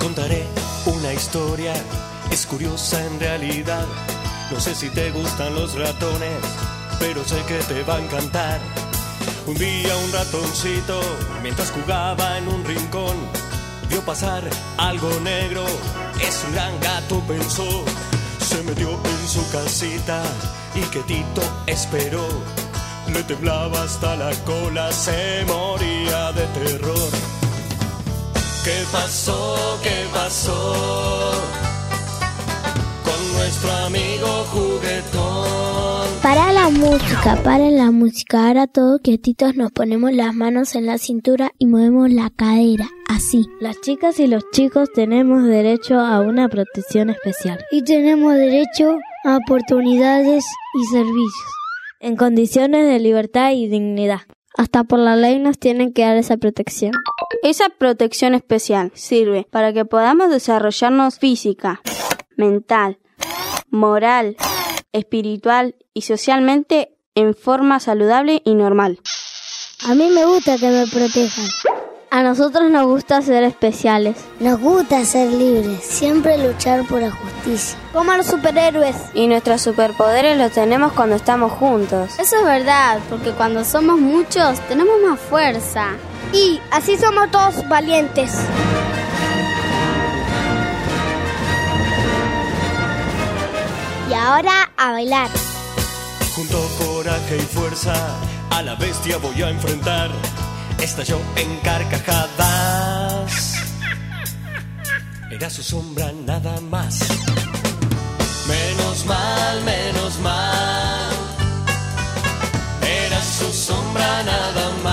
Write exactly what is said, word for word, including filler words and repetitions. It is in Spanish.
contaré una historia, es curiosa en realidad. No sé si te gustan los ratones, pero sé que te va a encantar. Un día un ratoncito, mientras jugaba en un rincón, vio pasar algo negro, es un gran gato, pensó. Se metió en su casita y quietito esperó. Le temblaba hasta la cola, se moría de terror. ¿Qué pasó? ¿Qué pasó con nuestro amigo juguetón? Para la música, para la música. Ahora todos quietitos nos ponemos las manos en la cintura y movemos la cadera, así. Las chicas y los chicos tenemos derecho a una protección especial. Y tenemos derecho a oportunidades y servicios. En condiciones de libertad y dignidad. Hasta por la ley nos tienen que dar esa protección. Esa protección especial sirve para que podamos desarrollarnos física, mental, moral, espiritual y socialmente en forma saludable y normal. A mí me gusta que me protejan. A nosotros nos gusta ser especiales. Nos gusta ser libres, siempre luchar por la justicia. Como los superhéroes. Y nuestros superpoderes los tenemos cuando estamos juntos. Eso es verdad, porque cuando somos muchos tenemos más fuerza. Y así somos todos valientes. Y ahora a bailar. Junto coraje y fuerza, a la bestia voy a enfrentar. Estalló en carcajadas. Era su sombra nada más. Menos mal, menos mal. Era su sombra nada más.